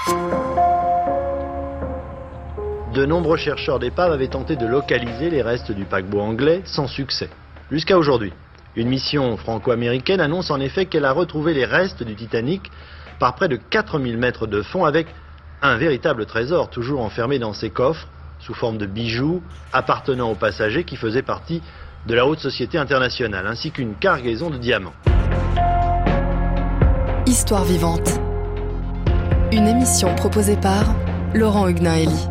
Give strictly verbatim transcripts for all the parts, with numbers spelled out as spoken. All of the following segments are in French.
De nombreux chercheurs d'épaves avaient tenté de localiser les restes du paquebot anglais sans succès. Jusqu'à aujourd'hui. Une mission franco-américaine annonce en effet qu'elle a retrouvé les restes du Titanic par près de quatre mille mètres de fond avec un véritable trésor toujours enfermé dans ses coffres sous forme de bijoux appartenant aux passagers qui faisaient partie de la haute société internationale, ainsi qu'une cargaison de diamants. Histoire vivante. Une émission proposée par Laurent Huguenin-Elie.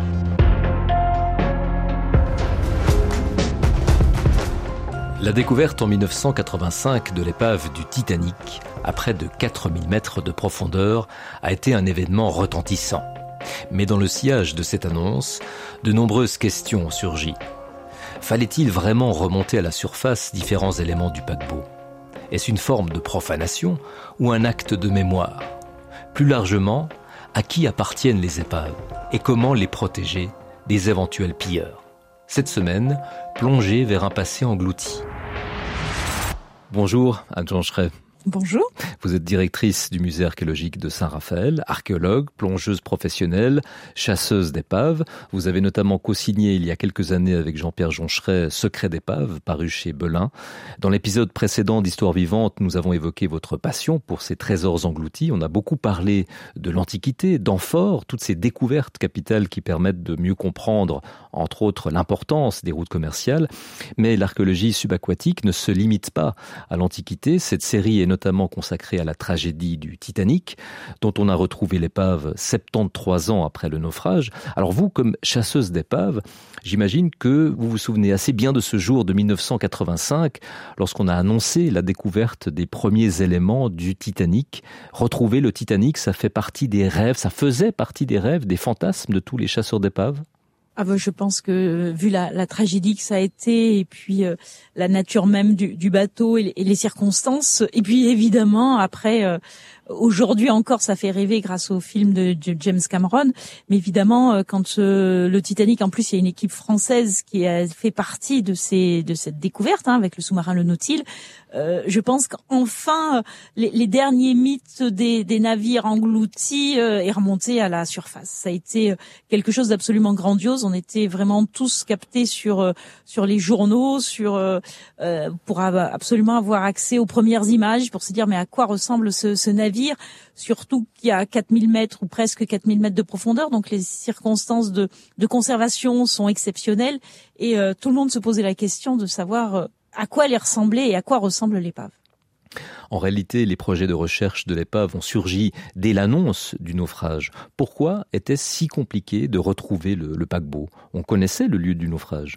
La découverte en mille neuf cent quatre-vingt-cinq de l'épave du Titanic, à près de quatre mille mètres de profondeur, a été un événement retentissant. Mais dans le sillage de cette annonce, de nombreuses questions ont surgi. Fallait-il vraiment remonter à la surface différents éléments du paquebot ? Est-ce une forme de profanation ou un acte de mémoire ? Plus largement, à qui appartiennent les épaves et comment les protéger des éventuels pilleurs ? Cette semaine, plongée vers un passé englouti. Bonjour, Anne Joncheray. Bonjour. Vous êtes directrice du musée archéologique de Saint-Raphaël, archéologue, plongeuse professionnelle, chasseuse d'épaves. Vous avez notamment co-signé il y a quelques années avec Jean-Pierre Joncheray Secret d'épave, paru chez Belin. Dans l'épisode précédent d'Histoire vivante, nous avons évoqué votre passion pour ces trésors engloutis. On a beaucoup parlé de l'Antiquité, d'amphores, toutes ces découvertes capitales qui permettent de mieux comprendre, entre autres, l'importance des routes commerciales. Mais l'archéologie subaquatique ne se limite pas à l'Antiquité. Cette série est notamment consacrée à la tragédie du Titanic, dont on a retrouvé l'épave soixante-treize ans après le naufrage. Alors vous, comme chasseuse d'épaves, j'imagine que vous vous souvenez assez bien de ce jour de mille neuf cent quatre-vingt-cinq, lorsqu'on a annoncé la découverte des premiers éléments du Titanic. Retrouver le Titanic, ça fait partie des rêves, ça faisait partie des rêves, des fantasmes de tous les chasseurs d'épaves ? Ah ben, je pense que vu la, la tragédie que ça a été et puis euh, la nature même du, du bateau et, et les circonstances, et puis évidemment après euh, aujourd'hui encore ça fait rêver grâce au film de, de James Cameron, mais évidemment euh, quand euh, le Titanic, en plus il y a une équipe française qui a fait partie de ces de cette découverte hein, avec le sous-marin le Nautil. Euh, je pense qu'enfin les, les derniers mythes des, des navires engloutis euh, est remonté à la surface. Ça a été quelque chose d'absolument grandiose. On était vraiment tous captés sur euh, sur les journaux, sur euh, euh, pour av- absolument avoir accès aux premières images, pour se dire mais à quoi ressemble ce, ce navire, surtout qu'il y a quatre mille mètres ou presque quatre mille mètres de profondeur, donc les circonstances de, de conservation sont exceptionnelles et euh, tout le monde se posait la question de savoir euh, à quoi elle ressemblait et à quoi ressemble l'épave. En réalité, les projets de recherche de l'épave ont surgi dès l'annonce du naufrage. Pourquoi était-ce si compliqué de retrouver le, le paquebot ? On connaissait le lieu du naufrage.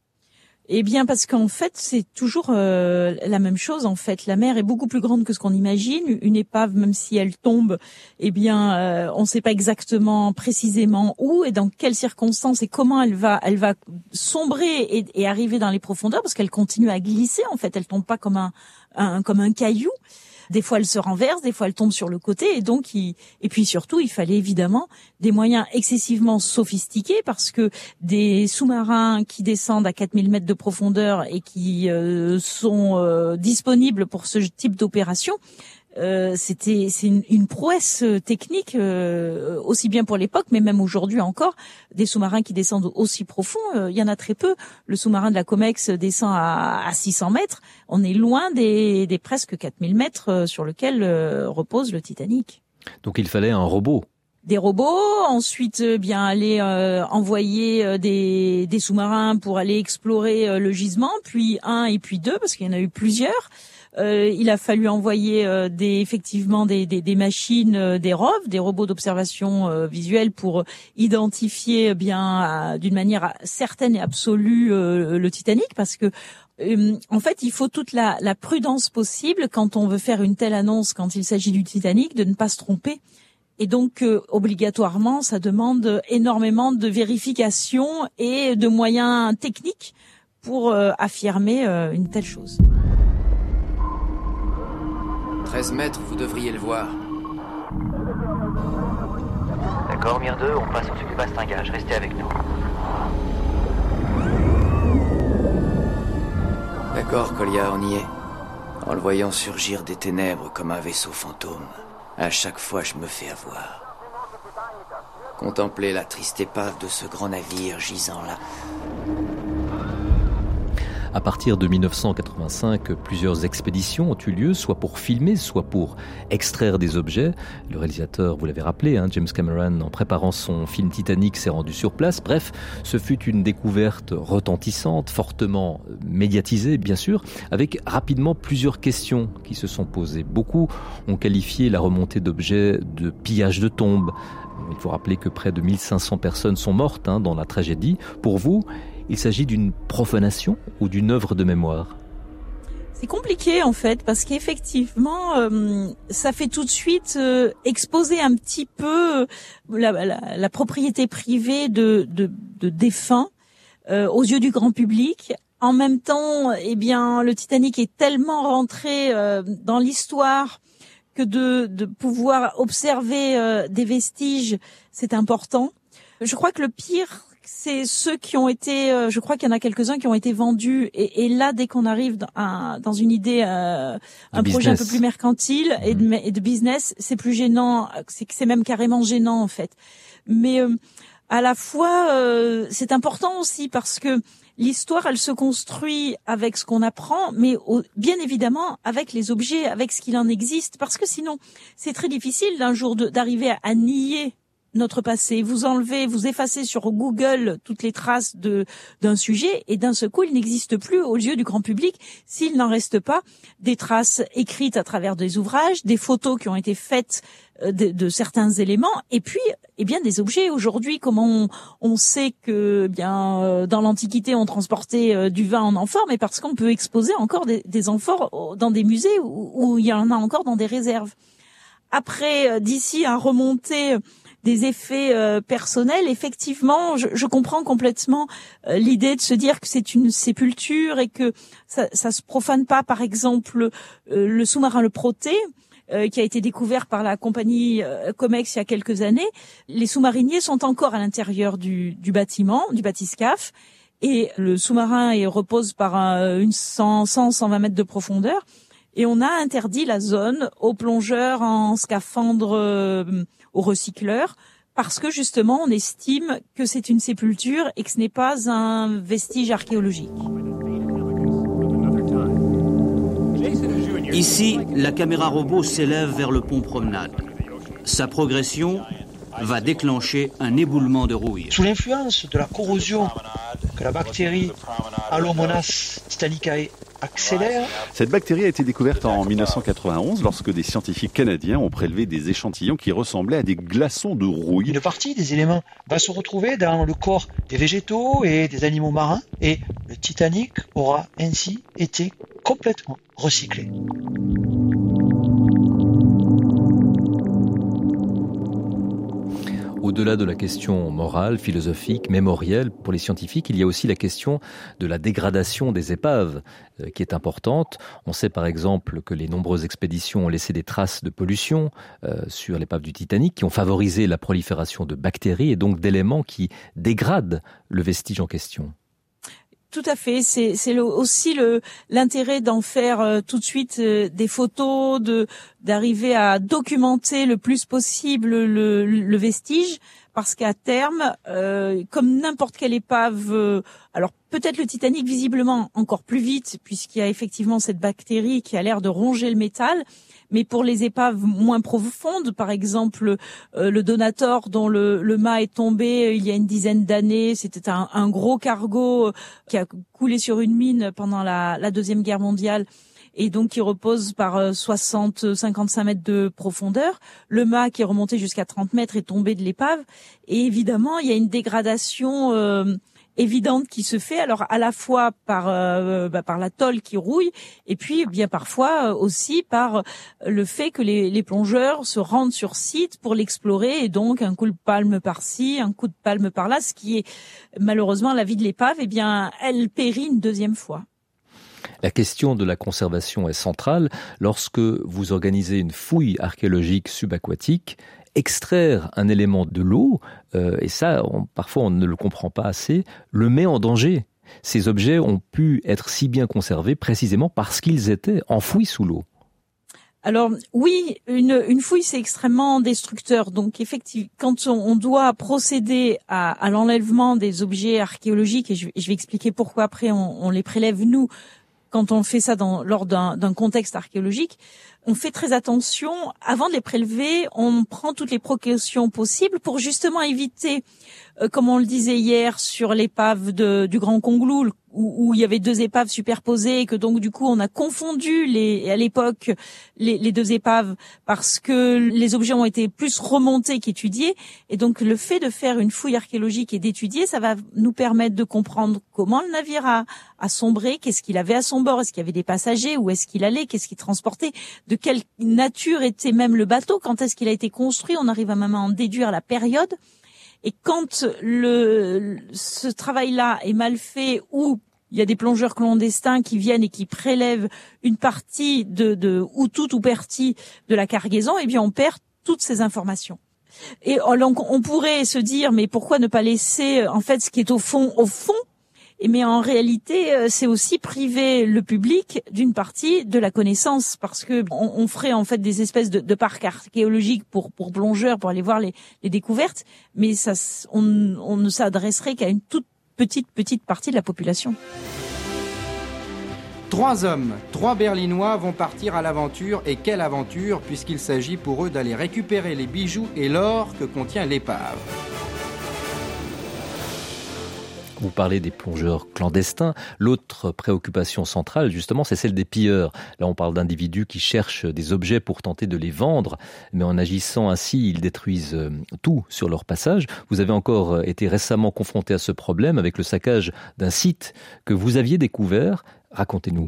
Eh bien, parce qu'en fait, c'est toujours euh, la même chose. En fait, la mer est beaucoup plus grande que ce qu'on imagine. Une épave, même si elle tombe, eh bien, euh, on ne sait pas exactement précisément où et dans quelles circonstances et comment elle va, elle va sombrer et, et arriver dans les profondeurs, parce qu'elle continue à glisser. En fait, elle tombe pas comme un, un comme un caillou. Des fois, elle se renverse, des fois, elle tombe sur le côté. Et donc, il, et puis surtout, il fallait évidemment des moyens excessivement sophistiqués parce que des sous-marins qui descendent à quatre mille mètres de profondeur et qui euh, sont euh, disponibles pour ce type d'opération, Euh, c'était c'est une, une prouesse technique euh, aussi bien pour l'époque, mais même aujourd'hui encore, des sous-marins qui descendent aussi profond, euh, il y en a très peu. Le sous-marin de la Comex descend à, à six cents mètres. On est loin des, des presque quatre mille mètres sur lesquels euh, repose le Titanic. Donc il fallait un robot. Des robots, ensuite euh, bien aller euh, envoyer euh, des, des sous-marins pour aller explorer euh, le gisement, puis un et puis deux, parce qu'il y en a eu plusieurs. Euh, il a fallu envoyer euh, des, effectivement des, des, des machines, euh, des R O V, des robots d'observation euh, visuelle pour identifier euh, bien euh, d'une manière certaine et absolue euh, le Titanic, parce que euh, en fait il faut toute la, la prudence possible quand on veut faire une telle annonce, quand il s'agit du Titanic, de ne pas se tromper. Et donc, euh, obligatoirement, ça demande énormément de vérification et de moyens techniques pour euh, affirmer euh, une telle chose. treize mètres, vous devriez le voir. D'accord, Mir deux, on passe au-dessus du bastingage. Restez avec nous. D'accord, Colia, on y est. En le voyant surgir des ténèbres comme un vaisseau fantôme, à chaque fois je me fais avoir. Contempler la triste épave de ce grand navire gisant là. À partir de dix-neuf cent quatre-vingt-cinq, plusieurs expéditions ont eu lieu, soit pour filmer, soit pour extraire des objets. Le réalisateur, vous l'avez rappelé, hein, James Cameron, en préparant son film Titanic, s'est rendu sur place. Bref, ce fut une découverte retentissante, fortement médiatisée, bien sûr, avec rapidement plusieurs questions qui se sont posées. Beaucoup ont qualifié la remontée d'objets de pillage de tombes. Il faut rappeler que près de mille cinq cents personnes sont mortes hein, dans la tragédie. Pour vous, il s'agit d'une profanation ou d'une œuvre de mémoire ? C'est compliqué en fait parce qu'effectivement euh, ça fait tout de suite euh, exposer un petit peu la, la, la propriété privée de, de, de défunts euh, aux yeux du grand public. En même temps, eh bien le Titanic est tellement rentré euh, dans l'histoire que de, de pouvoir observer euh, des vestiges, c'est important. Je crois que le pire, c'est ceux qui ont été, euh, je crois qu'il y en a quelques-uns qui ont été vendus. Et, et là, dès qu'on arrive dans, un, dans une idée, euh, un business. projet un peu plus mercantile mmh. et, de, et de business, c'est plus gênant. C'est c'est même carrément gênant en fait. Mais euh, à la fois, euh, c'est important aussi parce que l'histoire, elle se construit avec ce qu'on apprend, mais au, bien évidemment avec les objets, avec ce qu'il en existe, parce que sinon, c'est très difficile d'un jour de, d'arriver à, à nier notre passé. Vous enlevez, vous effacez sur Google toutes les traces de d'un sujet et d'un seul coup, il n'existe plus aux yeux du grand public s'il n'en reste pas des traces écrites à travers des ouvrages, des photos qui ont été faites de, de certains éléments et puis eh bien des objets. Aujourd'hui, comment on, on sait que eh bien dans l'Antiquité on transportait euh, du vin en amphore, mais parce qu'on peut exposer encore des, des amphores dans des musées où, où il y en a encore dans des réserves. Après, d'ici à remonter des effets euh, personnels, effectivement, je, je comprends complètement euh, l'idée de se dire que c'est une sépulture et que ça, ça se profane pas. Par exemple, euh, le sous-marin le Proté, euh, qui a été découvert par la compagnie euh, Comex il y a quelques années. Les sous-mariniers sont encore à l'intérieur du, du bâtiment, du bathyscaphe, et le sous-marin est, repose par un, une cent, cent, cent vingt mètres de profondeur. Et on a interdit la zone aux plongeurs en scaphandre, euh, aux recycleurs, parce que justement on estime que c'est une sépulture et que ce n'est pas un vestige archéologique. Ici, la caméra robot s'élève vers le pont promenade. Sa progression va déclencher un éboulement de rouille. Sous l'influence de la corrosion que la bactérie Halomonas titanicae accélère. Cette bactérie a été découverte en dix-neuf cent quatre-vingt-onze lorsque des scientifiques canadiens ont prélevé des échantillons qui ressemblaient à des glaçons de rouille. Une partie des éléments va se retrouver dans le corps des végétaux et des animaux marins et le Titanic aura ainsi été complètement recyclé. Au-delà de la question morale, philosophique, mémorielle, pour les scientifiques, il y a aussi la question de la dégradation des épaves euh, qui est importante. On sait par exemple que les nombreuses expéditions ont laissé des traces de pollution euh, sur l'épave du Titanic qui ont favorisé la prolifération de bactéries et donc d'éléments qui dégradent le vestige en question. Tout à fait, c'est, c'est le, aussi le, l'intérêt d'en faire euh, tout de suite euh, des photos, de, d'arriver à documenter le plus possible le, le vestige, parce qu'à terme, euh, comme n'importe quelle épave, euh, alors peut-être le Titanic visiblement encore plus vite, puisqu'il y a effectivement cette bactérie qui a l'air de ronger le métal, mais pour les épaves moins profondes, par exemple euh, le Donator dont le, le mât est tombé euh, il y a une dizaine d'années, c'était un, un gros cargo euh, qui a coulé sur une mine pendant la, la Deuxième Guerre mondiale et donc qui repose par euh, soixante à cinquante-cinq mètres de profondeur. Le mât qui est remonté jusqu'à trente mètres est tombé de l'épave et évidemment il y a une dégradation euh, évidente qui se fait, alors à la fois par euh, bah, par la tôle qui rouille et puis bien parfois aussi par le fait que les, les plongeurs se rendent sur site pour l'explorer et donc un coup de palme par-ci, un coup de palme par-là, ce qui est malheureusement la vie de l'épave, eh bien elle périt une deuxième fois. La question de la conservation est centrale lorsque vous organisez une fouille archéologique subaquatique. Extraire un élément de l'eau, euh, et ça, on, parfois on ne le comprend pas assez, le met en danger. Ces objets ont pu être si bien conservés précisément parce qu'ils étaient enfouis sous l'eau. Alors oui, une, une fouille c'est extrêmement destructeur. Donc effectivement, quand on, on doit procéder à, à l'enlèvement des objets archéologiques, et je, je vais expliquer pourquoi après on, on les prélève nous, quand on fait ça dans, lors d'un, d'un contexte archéologique, on fait très attention. Avant de les prélever, on prend toutes les précautions possibles pour justement éviter, euh, comme on le disait hier sur l'épave de, du Grand Conglou, où, où il y avait deux épaves superposées et que donc du coup on a confondu les, à l'époque les, les deux épaves parce que les objets ont été plus remontés qu'étudiés. Et donc le fait de faire une fouille archéologique et d'étudier, ça va nous permettre de comprendre comment le navire a, a sombré, qu'est-ce qu'il avait à son bord, est-ce qu'il y avait des passagers, où est-ce qu'il allait, qu'est-ce qu'il transportait, de quelle nature était même le bateau, quand est-ce qu'il a été construit, on arrive à même à en déduire la période. Et quand le, ce travail-là est mal fait, ou il y a des plongeurs clandestins qui viennent et qui prélèvent une partie de, de ou tout ou partie de la cargaison, eh bien on perd toutes ces informations. Et donc on pourrait se dire, mais pourquoi ne pas laisser en fait ce qui est au fond au fond? Mais en réalité, c'est aussi priver le public d'une partie de la connaissance, parce que on, on ferait en fait des espèces de, de parcs archéologiques pour pour plongeurs, pour aller voir les, les découvertes, mais ça, on, on ne s'adresserait qu'à une toute petite petite partie de la population. Trois hommes, trois Berlinois vont partir à l'aventure, et quelle aventure, puisqu'il s'agit pour eux d'aller récupérer les bijoux et l'or que contient l'épave. Vous parlez des plongeurs clandestins. L'autre préoccupation centrale, justement, c'est celle des pilleurs. Là, on parle d'individus qui cherchent des objets pour tenter de les vendre, mais en agissant ainsi, ils détruisent tout sur leur passage. Vous avez encore été récemment confronté à ce problème avec le saccage d'un site que vous aviez découvert. Racontez-nous.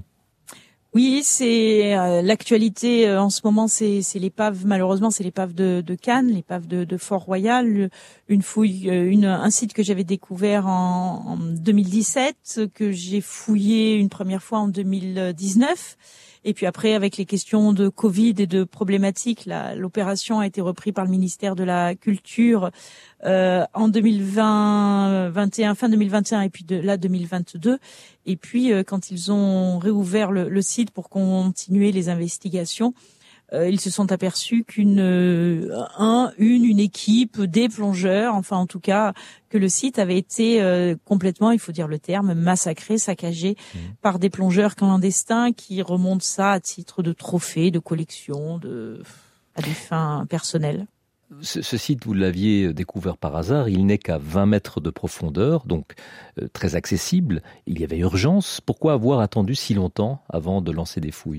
Oui, c'est euh, l'actualité euh, en ce moment, c'est, c'est l'épave, malheureusement, c'est l'épave de, de Cannes, l'épave de, de Fort-Royal, une fouille, euh, une, un site que j'avais découvert en, en deux mille dix-sept, que j'ai fouillé une première fois en deux mille dix-neuf. Et puis après, avec les questions de Covid et de problématiques, la, l'opération a été reprise par le ministère de la Culture euh, en deux mille vingt, vingt et un, fin deux mille vingt et un, et puis de, là deux mille vingt-deux. Et puis, euh, quand ils ont réouvert le, le site pour continuer les investigations, euh, ils se sont aperçus qu'une, euh, un, une, une équipe, des plongeurs, enfin en tout cas, que le site avait été euh, complètement, il faut dire le terme, massacré, saccagé mmh. par des plongeurs clandestins qui remontent ça à titre de trophée, de collection, de, à des fins personnelles. Ce, ce site, vous l'aviez découvert par hasard, il n'est qu'à vingt mètres de profondeur, donc euh, très accessible. Il y avait urgence. Pourquoi avoir attendu si longtemps avant de lancer des fouilles ?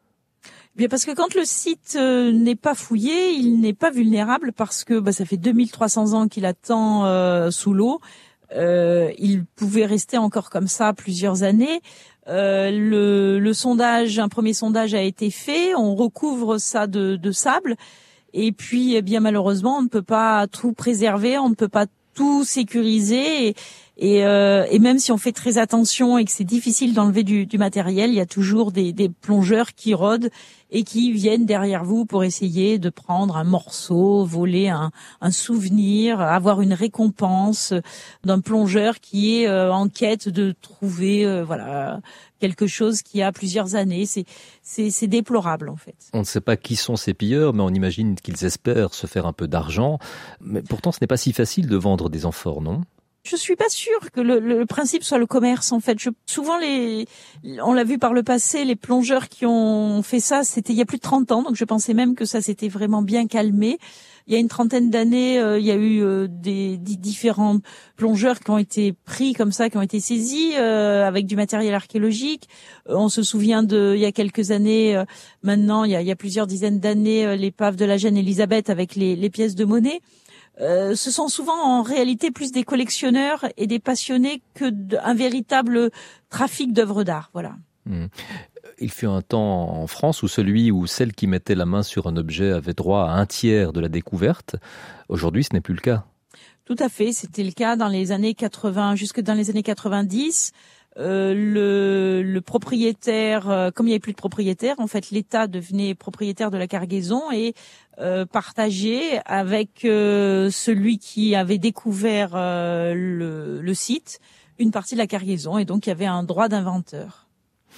Bien parce que quand le site euh, n'est pas fouillé, il n'est pas vulnérable parce que bah, ça fait deux mille trois cents ans qu'il attend euh, sous l'eau. Euh, il pouvait rester encore comme ça plusieurs années. Euh, le, le sondage, un premier sondage a été fait. On recouvre ça de, de sable. Et puis, eh bien malheureusement, on ne peut pas tout préserver, on ne peut pas tout sécuriser. Et, et, euh, et même si on fait très attention et que c'est difficile d'enlever du, du matériel, il y a toujours des, des plongeurs qui rôdent et qui viennent derrière vous pour essayer de prendre un morceau, voler un, un souvenir, avoir une récompense d'un plongeur qui est euh, en quête de trouver euh, voilà quelque chose qui a plusieurs années. C'est, c'est, c'est déplorable en fait. On ne sait pas qui sont ces pilleurs, mais on imagine qu'ils espèrent se faire un peu d'argent. Mais pourtant, ce n'est pas si facile de vendre des amphores, non ? Je suis pas sûre que le, le principe soit le commerce en fait. Je, souvent les, on l'a vu par le passé, les plongeurs qui ont fait ça, c'était il y a plus de trente ans, donc je pensais même que ça s'était vraiment bien calmé. Il y a une trentaine d'années, euh, il y a eu euh, des, des différents plongeurs qui ont été pris comme ça, qui ont été saisis euh, avec du matériel archéologique. Euh, on se souvient de, il y a quelques années, euh, maintenant, il y a, il y a plusieurs dizaines d'années, euh, l'épave de la Jeune Élisabeth avec les, les pièces de monnaie. Euh, ce sont souvent en réalité plus des collectionneurs et des passionnés que d'un véritable trafic d'œuvres d'art. Voilà. Mmh. Il fut un temps en France où celui ou celle qui mettait la main sur un objet avait droit à un tiers de la découverte. Aujourd'hui, ce n'est plus le cas. Tout à fait. C'était le cas dans les années quatre-vingts, jusque dans les années quatre-vingt-dix. Euh, le, le propriétaire, euh, comme il n'y avait plus de propriétaire, en fait, l'État devenait propriétaire de la cargaison et euh, partageait avec euh, celui qui avait découvert euh, le, le site une partie de la cargaison. Et donc, il y avait un droit d'inventeur.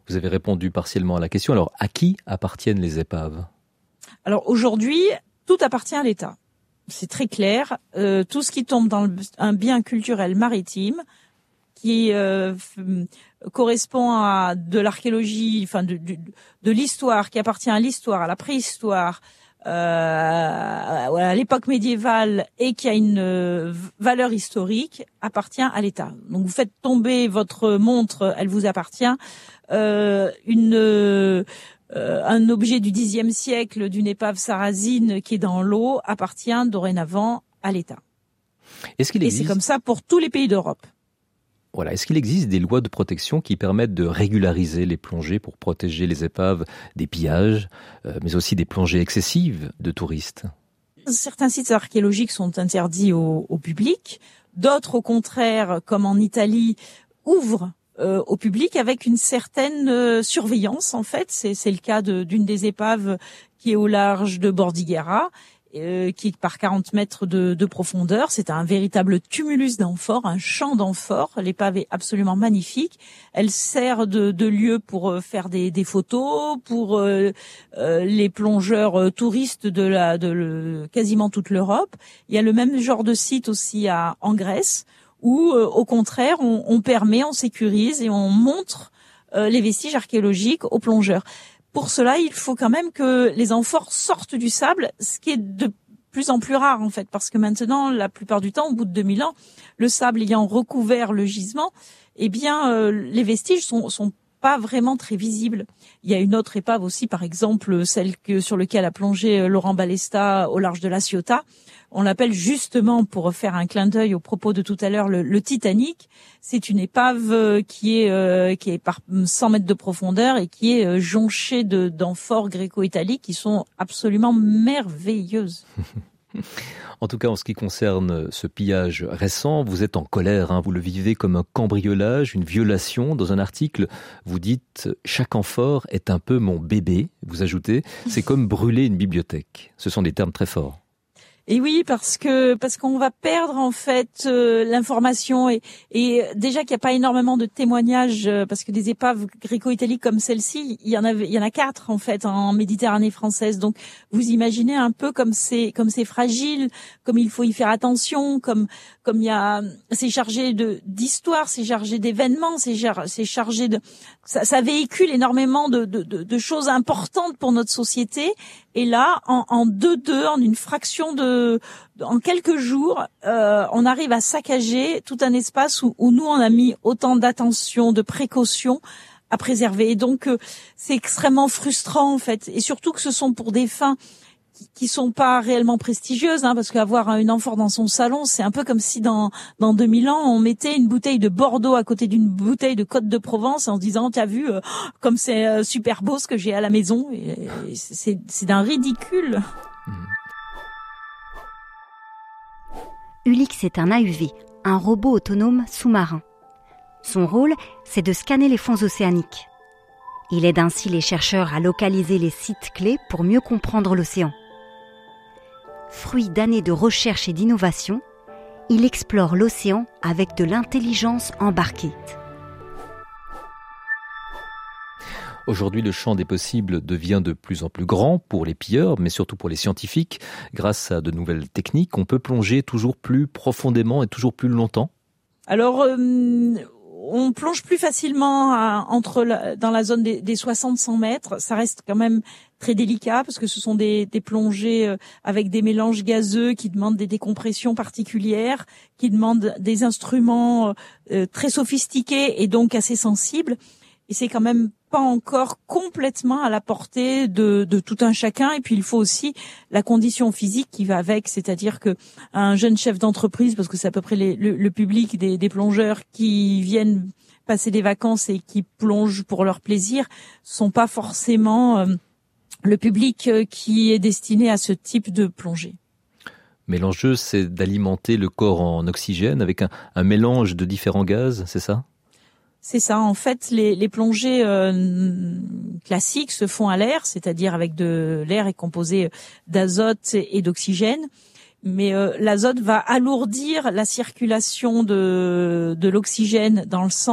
Vous avez répondu partiellement à la question. Alors, à qui appartiennent les épaves ? Alors aujourd'hui, tout appartient à l'État. C'est très clair. Euh, tout ce qui tombe dans le, un bien culturel maritime, qui euh, f- correspond à de l'archéologie, enfin de, de, de l'histoire, qui appartient à l'histoire, à la préhistoire, euh, à l'époque médiévale et qui a une euh, valeur historique, appartient à l'État. Donc vous faites tomber votre montre, elle vous appartient. Euh, une euh, un objet du dixième siècle d'une épave sarrasine qui est dans l'eau appartient dorénavant à l'État. Est-ce qu'il existe... Et c'est comme ça pour tous les pays d'Europe. Voilà. Est-ce qu'il existe des lois de protection qui permettent de régulariser les plongées pour protéger les épaves des pillages, euh, mais aussi des plongées excessives de touristes ? Certains sites archéologiques sont interdits au, au public. D'autres, au contraire, comme en Italie, ouvrent euh, au public avec une certaine euh, surveillance, en fait. C'est, c'est le cas de, d'une des épaves qui est au large de Bordighera, euh, qui est par quarante mètres de, de profondeur. C'est un véritable tumulus d'amphores, un champ d'amphores. L'épave est absolument magnifique. Elle sert de, de lieu pour faire des, des photos, pour euh, euh, les plongeurs euh, touristes de, la, de le, quasiment toute l'Europe. Il y a le même genre de site aussi à, en Grèce, où euh, au contraire on, on permet, on sécurise et on montre euh, les vestiges archéologiques aux plongeurs. Pour cela, il faut quand même que les amphores sortent du sable, ce qui est de plus en plus rare en fait, parce que maintenant, la plupart du temps, au bout de deux mille ans, le sable ayant recouvert le gisement, eh bien, euh, les vestiges sont, sont pas vraiment très visibles. Il y a une autre épave aussi, par exemple, celle que sur laquelle a plongé Laurent Balesta au large de La Ciotat. On l'appelle justement, pour faire un clin d'œil au propos de tout à l'heure, le, le Titanic. C'est une épave qui est euh, qui est par cent mètres de profondeur et qui est euh, jonchée de, d'amphores gréco-italiques qui sont absolument merveilleuses. En tout cas, en ce qui concerne ce pillage récent, vous êtes en colère, hein, vous le vivez comme un cambriolage, une violation. Dans un article, vous dites « Chaque amphore est un peu mon bébé ». Vous ajoutez « C'est comme brûler une bibliothèque ». Ce sont des termes très forts. Et oui, parce que parce qu'on va perdre en fait euh, l'information et, et déjà qu'il n'y a pas énormément de témoignages, euh, parce que des épaves gréco-italiques comme celle-ci, il y en a il y en a quatre en fait en Méditerranée française. Donc vous imaginez un peu comme c'est comme c'est fragile, comme il faut y faire attention, comme comme il y a c'est chargé de d'histoire, c'est chargé d'événements, c'est c'est chargé de ça, ça véhicule énormément de, de de de choses importantes pour notre société. Et là, en, en deux deux, en une fraction de, en quelques jours, euh, on arrive à saccager tout un espace où, où nous on a mis autant d'attention, de précaution à préserver. Et donc euh, c'est extrêmement frustrant en fait, et surtout que ce sont pour des fins qui, qui sont pas réellement prestigieuses, hein, parce qu'avoir une amphore dans son salon, c'est un peu comme si dans dans deux mille ans on mettait une bouteille de Bordeaux à côté d'une bouteille de Côte de Provence en se disant t'as vu euh, comme c'est euh, super beau ce que j'ai à la maison. Et, et c'est c'est d'un ridicule. Ulix est un A U V, un robot autonome sous-marin. Son rôle, c'est de scanner les fonds océaniques. Il aide ainsi les chercheurs à localiser les sites clés pour mieux comprendre l'océan. Fruit d'années de recherche et d'innovation, il explore l'océan avec de l'intelligence embarquée. Aujourd'hui, le champ des possibles devient de plus en plus grand pour les pilleurs, mais surtout pour les scientifiques. Grâce à de nouvelles techniques, on peut plonger toujours plus profondément et toujours plus longtemps. Alors, euh, on plonge plus facilement à, entre la, dans la zone des, des soixante à cent mètres. Ça reste quand même très délicat parce que ce sont des, des plongées avec des mélanges gazeux qui demandent des décompressions particulières, qui demandent des instruments euh, très sophistiqués et donc assez sensibles. Et c'est quand même pas encore complètement à la portée de, de tout un chacun. Et puis il faut aussi la condition physique qui va avec, c'est-à-dire que un jeune chef d'entreprise, parce que c'est à peu près les, le, le public des, des plongeurs qui viennent passer des vacances et qui plongent pour leur plaisir, sont pas forcément euh, le public qui est destiné à ce type de plongée. Mais l'enjeu, c'est d'alimenter le corps en oxygène avec un, un mélange de différents gaz, c'est ça ? C'est ça. En fait, les, les plongées euh, classiques se font à l'air, c'est-à-dire avec de l'air est composé d'azote et d'oxygène. Mais euh, l'azote va alourdir la circulation de, de l'oxygène dans le sang,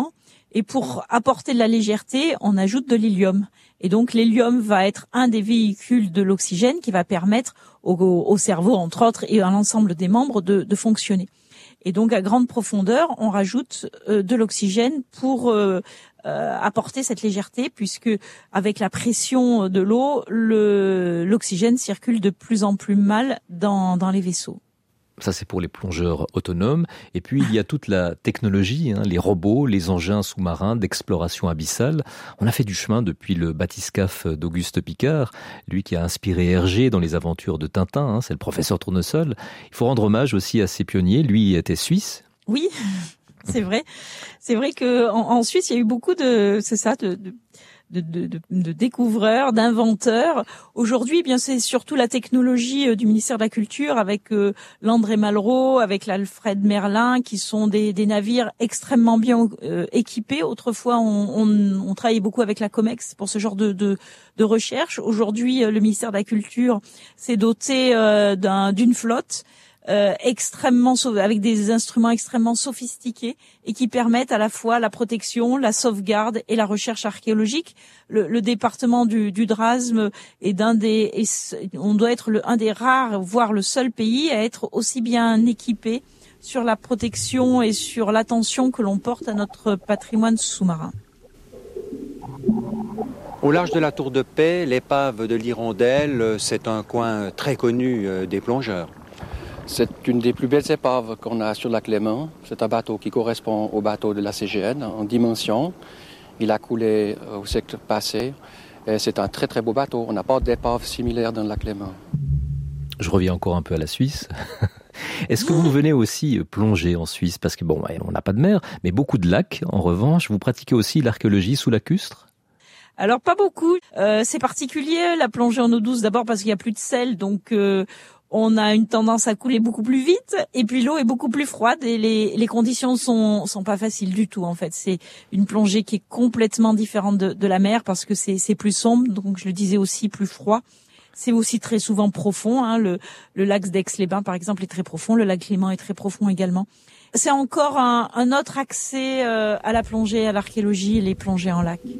Et pour apporter de la légèreté, on ajoute de l'hélium. Et donc l'hélium va être un des véhicules de l'oxygène qui va permettre au, au cerveau, entre autres, et à l'ensemble des membres de, de fonctionner. Et donc à grande profondeur, on rajoute euh, de l'oxygène pour euh, euh, apporter cette légèreté, puisque avec la pression de l'eau, le, l'oxygène circule de plus en plus mal dans, dans les vaisseaux. Ça, c'est pour les plongeurs autonomes. Et puis, il y a toute la technologie, hein, les robots, les engins sous-marins d'exploration abyssale. On a fait du chemin depuis le bathyscaphe d'Auguste Piccard, lui qui a inspiré Hergé dans les aventures de Tintin, hein, c'est le professeur Tournesol. Il faut rendre hommage aussi à ses pionniers. Lui était suisse. Oui, c'est vrai. C'est vrai que en, en Suisse, il y a eu beaucoup de, c'est ça, de... de... De, de, de, de découvreurs, d'inventeurs. Aujourd'hui, eh bien c'est surtout la technologie euh, du ministère de la Culture avec euh, l'André Malraux, avec l'Alfred Merlin, qui sont des, des navires extrêmement bien euh, équipés. Autrefois, on, on, on travaillait beaucoup avec la COMEX pour ce genre de, de, de recherche. Aujourd'hui, euh, le ministère de la Culture s'est doté euh, d'un, d'une flotte Euh, extrêmement avec des instruments extrêmement sophistiqués et qui permettent à la fois la protection, la sauvegarde et la recherche archéologique. Le, le département du, du Drasme est d'un des, est, on doit être le, un des rares, voire le seul pays à être aussi bien équipé sur la protection et sur l'attention que l'on porte à notre patrimoine sous-marin. Au large de la Tour de Paix, l'épave de l'Hirondelle, c'est un coin très connu des plongeurs. C'est une des plus belles épaves qu'on a sur la Clément. C'est un bateau qui correspond au bateau de la C G N en dimension. Il a coulé au siècle passé. Et c'est un très très beau bateau. On n'a pas d'épave similaire dans la Clément. Je reviens encore un peu à la Suisse. Est-ce que vous venez aussi plonger en Suisse? Parce que bon, on n'a pas de mer, mais beaucoup de lacs. En revanche, vous pratiquez aussi l'archéologie sous lacustre? Alors pas beaucoup. Euh, c'est particulier la plongée en eau douce. D'abord parce qu'il y a plus de sel, donc euh, on a une tendance à couler beaucoup plus vite, et puis l'eau est beaucoup plus froide et les, les conditions sont sont pas faciles du tout en fait. C'est une plongée qui est complètement différente de, de la mer parce que c'est c'est plus sombre, donc je le disais aussi plus froid. C'est aussi très souvent profond. Hein. Le, le lac d'Aix-les-Bains par exemple est très profond, le lac Léman est très profond également. C'est encore un, un autre accès euh, à la plongée, à l'archéologie, les plongées en lac.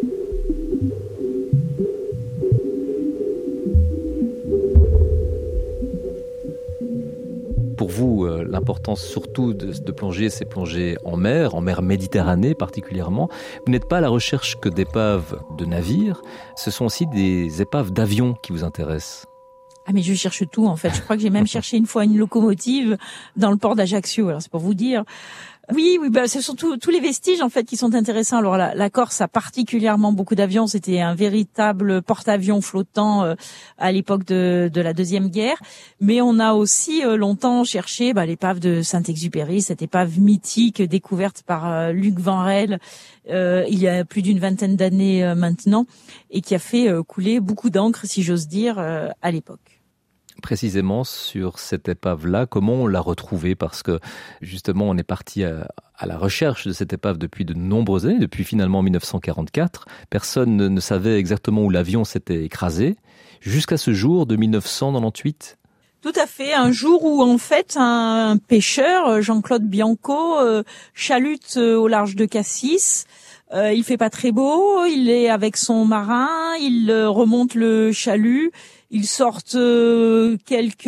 Pour vous, euh, l'importance surtout de, de plonger, c'est plonger en mer, en mer Méditerranée particulièrement. Vous n'êtes pas à la recherche que d'épaves de navires, ce sont aussi des épaves d'avions qui vous intéressent. Ah mais je cherche tout en fait. Je crois que j'ai même cherché une fois une locomotive dans le port d'Ajaccio. Alors c'est pour vous dire. Oui, oui, bah c'est surtout tous les vestiges en fait qui sont intéressants. Alors la, la Corse a particulièrement beaucoup d'avions. C'était un véritable porte-avions flottant euh, à l'époque de, de la deuxième guerre. Mais on a aussi euh, longtemps cherché bah, l'épave de Saint-Exupéry, cette épave mythique découverte par euh, Luc Van Rel euh, il y a plus d'une vingtaine d'années euh, maintenant, et qui a fait euh, couler beaucoup d'encre, si j'ose dire, euh, à l'époque. Précisément sur cette épave-là, comment on l'a retrouvée? Parce que justement, on est parti à, à la recherche de cette épave depuis de nombreuses années, depuis finalement mille neuf cent quarante-quatre. Personne ne, ne savait exactement où l'avion s'était écrasé, jusqu'à ce jour de mille neuf cent quatre-vingt-dix-huit. Tout à fait, un jour où en fait un pêcheur, Jean-Claude Bianco, euh, chalute euh, au large de Cassis. Euh, il fait pas très beau, il est avec son marin, il euh, remonte le chalut. Ils sortent euh, quelques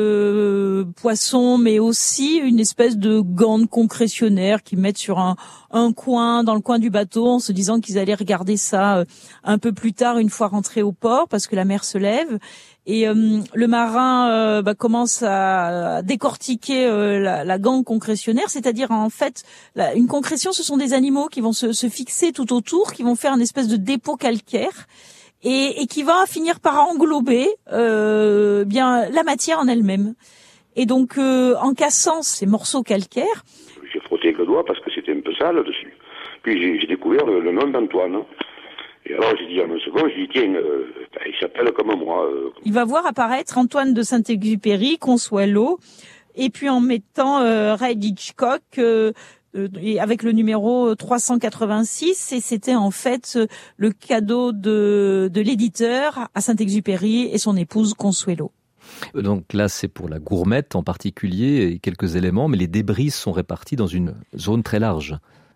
euh, poissons, mais aussi une espèce de gants concrétionnaires qu'ils mettent sur un, un coin, dans le coin du bateau, en se disant qu'ils allaient regarder ça euh, un peu plus tard, une fois rentrés au port, parce que la mer se lève. Et euh, le marin euh, bah, commence à décortiquer euh, la, la gangue concrétionnaire, c'est-à-dire en fait, la, une concrétion, ce sont des animaux qui vont se, se fixer tout autour, qui vont faire une espèce de dépôt calcaire. Et, et qui va finir par englober euh, bien la matière en elle-même. Et donc, euh, en cassant ces morceaux calcaires... J'ai frotté avec le doigt parce que c'était un peu sale dessus. Puis j'ai, j'ai découvert le, le nom d'Antoine. Et alors j'ai dit à mon second, j'ai dit tiens, euh, il s'appelle comme moi. Euh. Il va voir apparaître Antoine de Saint-Exupéry, Consuelo, et puis en mettant euh, Ray Hitchcock... Euh, et avec le numéro trois cent quatre-vingt-six, et c'était en fait le cadeau de, de l'éditeur à Saint-Exupéry et son épouse Consuelo. Donc là, c'est pour la gourmette en particulier, et quelques éléments, mais les débris sont répartis dans une zone très large.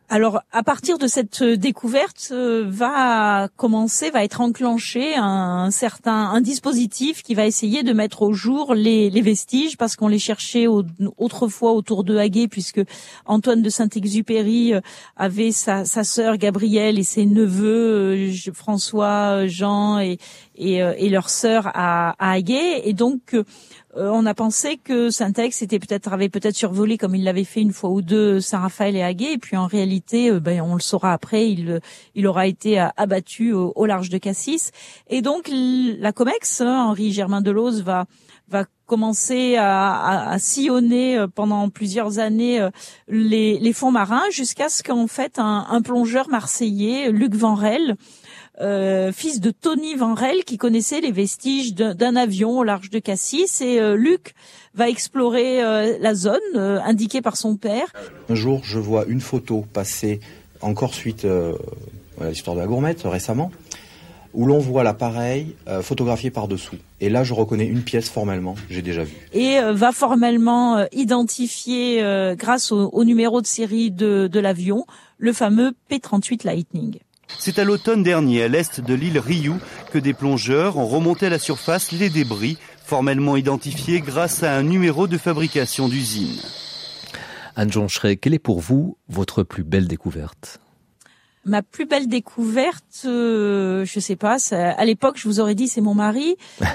Alors, à partir de cette découverte, euh, va commencer, va être enclenché un, un certain un dispositif qui va essayer de mettre au jour les, les vestiges, parce qu'on les cherchait au, autrefois autour de Haguet, puisque Antoine de Saint-Exupéry avait sa, sa sœur Gabrielle et ses neveux euh, François, Jean et, et, euh, et leur sœur à, à Haguet, et donc euh, on a pensé que Saint-Ex était peut-être avait peut-être survolé, comme il l'avait fait une fois ou deux, Saint-Raphaël et Haguet, et puis en réalité, ben, on le saura après, il, il aura été abattu au, au large de Cassis. Et donc la Comex, Henri Germain Delauze, va va commencer à, à, à sillonner pendant plusieurs années les, les fonds marins, jusqu'à ce qu'en fait un, un plongeur marseillais, Luc Vanrel, Euh, fils de Tony Vanrel, qui connaissait les vestiges d'un, d'un avion au large de Cassis, et euh, Luc va explorer euh, la zone euh, indiquée par son père. Un jour, je vois une photo passer encore suite euh, à l'histoire de la Gourmette récemment, où l'on voit l'appareil euh, photographié par-dessous. Et là, je reconnais une pièce formellement, j'ai déjà vu. Et euh, va formellement euh, identifier, euh, grâce au, au numéro de série de, de l'avion, le fameux P trente-huit Lightning. C'est à l'automne dernier, à l'est de l'île Riou, que des plongeurs ont remonté à la surface les débris, formellement identifiés grâce à un numéro de fabrication d'usine. Anne Joncheret, quelle est pour vous votre plus belle découverte ? Ma plus belle découverte, euh, je sais pas, ça, à l'époque je vous aurais dit c'est mon mari,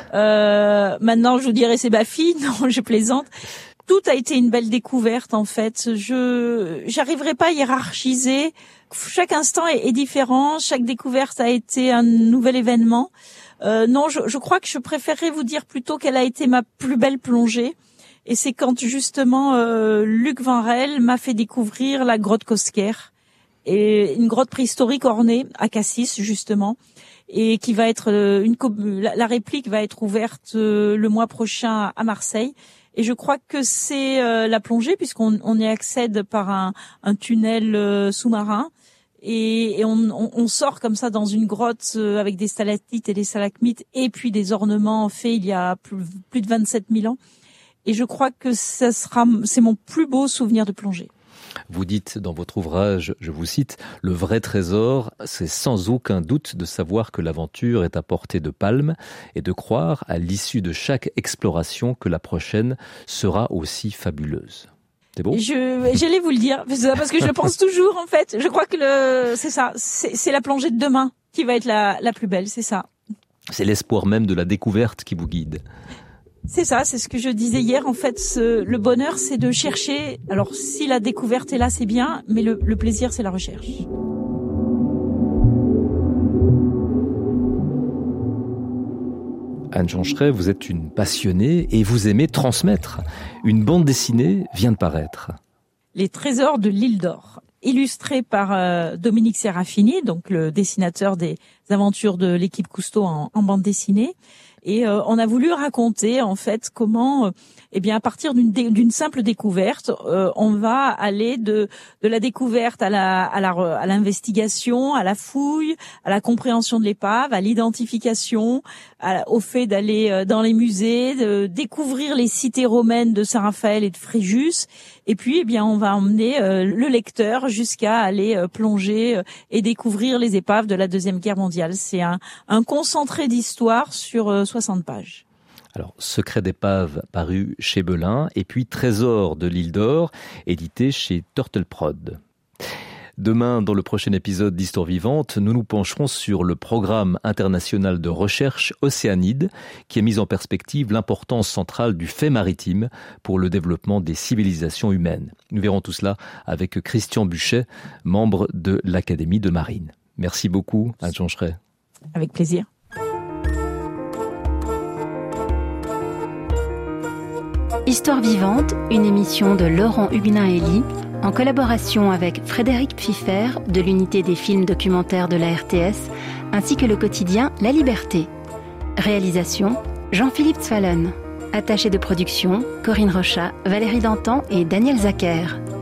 euh, maintenant je vous dirais c'est ma fille, non je plaisante. Tout a été une belle découverte en fait. Je j'arriverai pas à hiérarchiser. Chaque instant est, est différent. Chaque découverte a été un nouvel événement. Euh, non, je, je crois que je préférerais vous dire plutôt quelle a été ma plus belle plongée. Et c'est quand justement euh, Luc Vanrel m'a fait découvrir la grotte Cosquer, et une grotte préhistorique ornée à Cassis justement, et qui va être euh, une la, la réplique va être ouverte euh, le mois prochain à Marseille. Et je crois que c'est euh, la plongée, puisqu'on on y accède par un, un tunnel euh, sous-marin, et, et on, on, on sort comme ça dans une grotte euh, avec des stalactites et des stalagmites, et puis des ornements faits il y a plus, plus de vingt-sept mille ans. Et je crois que ça sera, c'est mon plus beau souvenir de plongée. Vous dites dans votre ouvrage, je vous cite, « Le vrai trésor, c'est sans aucun doute de savoir que l'aventure est à portée de palme et de croire à l'issue de chaque exploration que la prochaine sera aussi fabuleuse. » C'est beau ? Je, j'allais vous le dire, parce que je le pense toujours en fait. Je crois que le, c'est ça, c'est, c'est la plongée de demain qui va être la, la plus belle, c'est ça. C'est l'espoir même de la découverte qui vous guide. C'est ça, c'est ce que je disais hier. En fait, ce, le bonheur, c'est de chercher. Alors, si la découverte est là, c'est bien, mais le, le plaisir, c'est la recherche. Anne Joncheret, vous êtes une passionnée et vous aimez transmettre. Une bande dessinée vient de paraître. Les trésors de l'île d'Or, illustré par euh, Dominique Serafini, donc le dessinateur des aventures de l'équipe Cousteau en, en bande dessinée. Et euh, on a voulu raconter en fait comment, euh, eh bien, à partir d'une, dé- d'une simple découverte, euh, on va aller de de la découverte à la à la à l'investigation, à la fouille, à la compréhension de l'épave, à l'identification, à, au fait d'aller euh, dans les musées, de découvrir les cités romaines de Saint-Raphaël et de Fréjus. Et puis, eh bien, on va emmener euh, le lecteur jusqu'à aller euh, plonger euh, et découvrir les épaves de la Deuxième Guerre mondiale. C'est un, un concentré d'histoire sur euh, soixante pages. Alors, Secret d'épave paru chez Belin, et puis Trésor de l'île d'Or, édité chez Turtle Prod. Demain, dans le prochain épisode d'Histoire vivante, nous nous pencherons sur le programme international de recherche Océanide, qui a mis en perspective l'importance centrale du fait maritime pour le développement des civilisations humaines. Nous verrons tout cela avec Christian Buchet, membre de l'Académie de Marine. Merci beaucoup, Anne Joncheret. Avec plaisir. Histoire vivante, une émission de Laurent Huguenin-Elie, en collaboration avec Frédéric Pfiffer de l'unité des films documentaires de la R T S, ainsi que le quotidien La Liberté. Réalisation, Jean-Philippe Zwalen. Attaché de production, Corinne Rochat, Valérie Dantan et Daniel Zacher.